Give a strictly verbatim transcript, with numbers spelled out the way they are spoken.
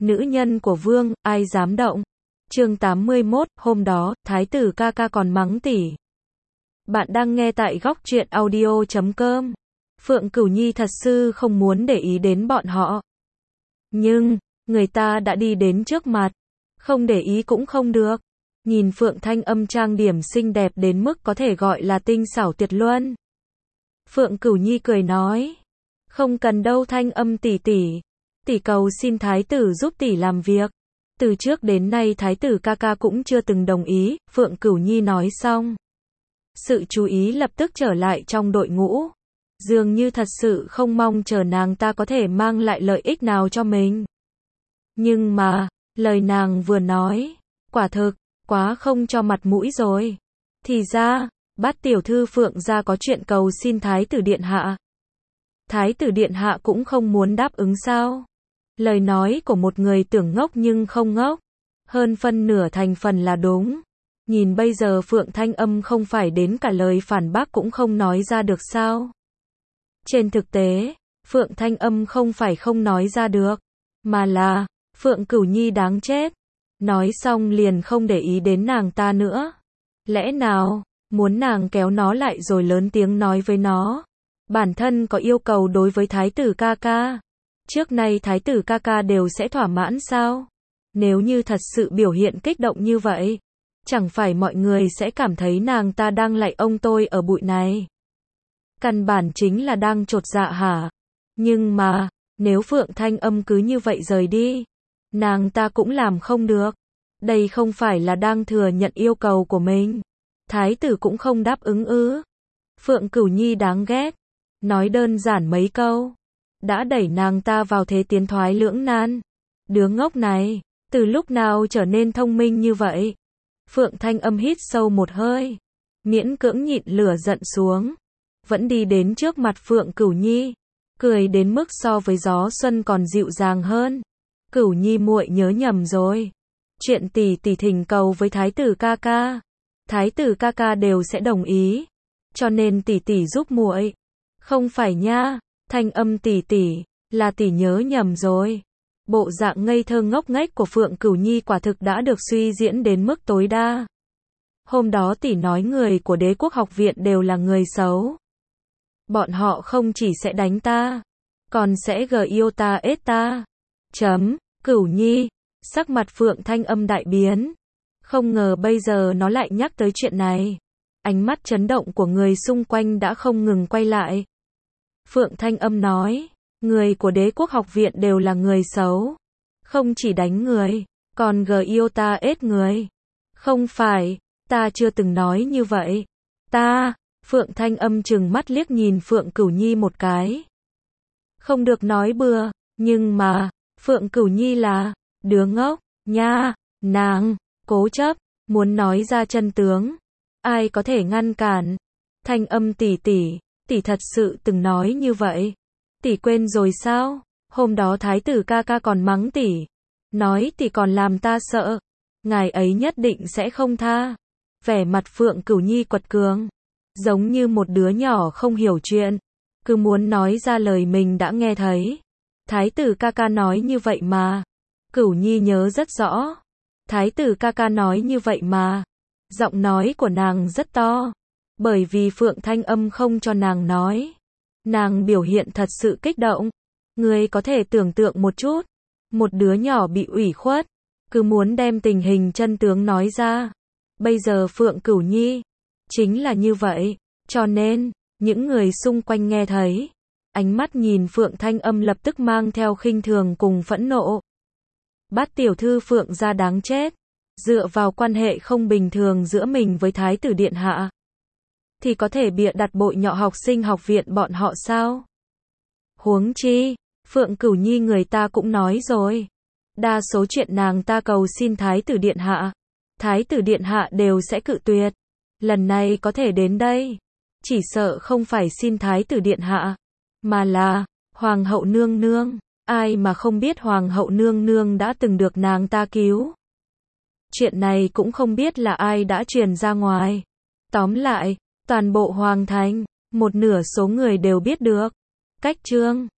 nữ nhân của vương, ai dám động. Chương tám mươi mốt, hôm đó, thái tử ca ca còn mắng tỷ. Bạn đang nghe tại góc truyện audio chấm com. Phượng Cửu Nhi thật sự không muốn để ý đến bọn họ. Nhưng, người ta đã đi đến trước mặt. Không để ý cũng không được. Nhìn Phượng Thanh Âm trang điểm xinh đẹp đến mức có thể gọi là tinh xảo tuyệt luân. Phượng Cửu Nhi cười nói. Không cần đâu Thanh Âm tỷ tỷ. Tỷ cầu xin thái tử giúp tỷ làm việc. Từ trước đến nay thái tử ca ca cũng chưa từng đồng ý, Phượng Cửu Nhi nói xong. Sự chú ý lập tức trở lại trong đội ngũ. Dường như thật sự không mong chờ nàng ta có thể mang lại lợi ích nào cho mình. Nhưng mà, lời nàng vừa nói, quả thực, quá không cho mặt mũi rồi. Thì ra, Bát tiểu thư Phượng gia có chuyện cầu xin thái tử điện hạ. Thái tử điện hạ cũng không muốn đáp ứng sao? Lời nói của một người tưởng ngốc nhưng không ngốc. Hơn phân nửa thành phần là đúng. Nhìn bây giờ Phượng Thanh Âm không phải đến cả lời phản bác cũng không nói ra được sao? Trên thực tế, Phượng Thanh Âm không phải không nói ra được, mà là, Phượng Cửu Nhi đáng chết. Nói xong liền không để ý đến nàng ta nữa. Lẽ nào, muốn nàng kéo nó lại rồi lớn tiếng nói với nó. Bản thân có yêu cầu đối với thái tử ca ca. Trước nay thái tử ca ca đều sẽ thỏa mãn sao? Nếu như thật sự biểu hiện kích động như vậy, chẳng phải mọi người sẽ cảm thấy nàng ta đang lạy ông tôi ở bụi này. Căn bản chính là đang chột dạ hả? Nhưng mà, nếu Phượng Thanh Âm cứ như vậy rời đi, nàng ta cũng làm không được. Đây không phải là đang thừa nhận yêu cầu của mình. Thái tử cũng không đáp ứng ư? Phượng Cửu Nhi đáng ghét. Nói đơn giản mấy câu, đã đẩy nàng ta vào thế tiến thoái lưỡng nan. Đứa ngốc này, từ lúc nào trở nên thông minh như vậy? Phượng Thanh Âm hít sâu một hơi, miễn cưỡng nhịn lửa giận xuống, vẫn đi đến trước mặt Phượng Cửu Nhi, cười đến mức so với gió xuân còn dịu dàng hơn. Cửu Nhi muội nhớ nhầm rồi. Chuyện tỷ tỷ thỉnh cầu với thái tử ca ca, thái tử ca ca đều sẽ đồng ý, cho nên tỷ tỷ giúp muội. Không phải nha, Thanh Âm tỷ tỷ, là tỷ nhớ nhầm rồi. Bộ dạng ngây thơ ngốc nghếch của Phượng Cửu Nhi quả thực đã được suy diễn đến mức tối đa. Hôm đó tỷ nói người của Đế Quốc Học Viện đều là người xấu. Bọn họ không chỉ sẽ đánh ta, còn sẽ gờ yêu ta ết ta. Chấm, Cửu Nhi, sắc mặt Phượng Thanh Âm đại biến. Không ngờ bây giờ nó lại nhắc tới chuyện này. Ánh mắt chấn động của người xung quanh đã không ngừng quay lại. Phượng Thanh Âm nói, người của Đế Quốc Học Viện đều là người xấu. Không chỉ đánh người, còn gờ yêu ta ết người. Không phải, ta chưa từng nói như vậy. Ta, Phượng Thanh Âm trừng mắt liếc nhìn Phượng Cửu Nhi một cái. Không được nói bừa, nhưng mà, Phượng Cửu Nhi là, đứa ngốc, nha, nàng, cố chấp, muốn nói ra chân tướng. Ai có thể ngăn cản? Thanh Âm tỷ tỷ, tỷ thật sự từng nói như vậy. Tỷ quên rồi sao? Hôm đó thái tử ca ca còn mắng tỷ. Nói tỷ còn làm ta sợ. Ngài ấy nhất định sẽ không tha. Vẻ mặt Phượng Cửu Nhi quật cường. Giống như một đứa nhỏ không hiểu chuyện. Cứ muốn nói ra lời mình đã nghe thấy. Thái tử ca ca nói như vậy mà. Cửu Nhi nhớ rất rõ. Thái tử ca ca nói như vậy mà. Giọng nói của nàng rất to. Bởi vì Phượng Thanh Âm không cho nàng nói. Nàng biểu hiện thật sự kích động. Ngươi có thể tưởng tượng một chút. Một đứa nhỏ bị ủy khuất. Cứ muốn đem tình hình chân tướng nói ra. Bây giờ Phượng Cửu Nhi chính là như vậy. Cho nên, những người xung quanh nghe thấy. Ánh mắt nhìn Phượng Thanh Âm lập tức mang theo khinh thường cùng phẫn nộ. Bát tiểu thư Phượng gia đáng chết. Dựa vào quan hệ không bình thường giữa mình với thái tử điện hạ, thì có thể bịa đặt bội nhọ học sinh học viện bọn họ sao? Huống chi, Phượng Cửu Nhi người ta cũng nói rồi. Đa số chuyện nàng ta cầu xin thái tử điện hạ, thái tử điện hạ đều sẽ cự tuyệt. Lần này có thể đến đây, chỉ sợ không phải xin thái tử điện hạ, mà là hoàng hậu nương nương. Ai mà không biết hoàng hậu nương nương đã từng được nàng ta cứu. Chuyện này cũng không biết là ai đã truyền ra ngoài. Tóm lại, toàn bộ hoàng thành, một nửa số người đều biết được. Cách chương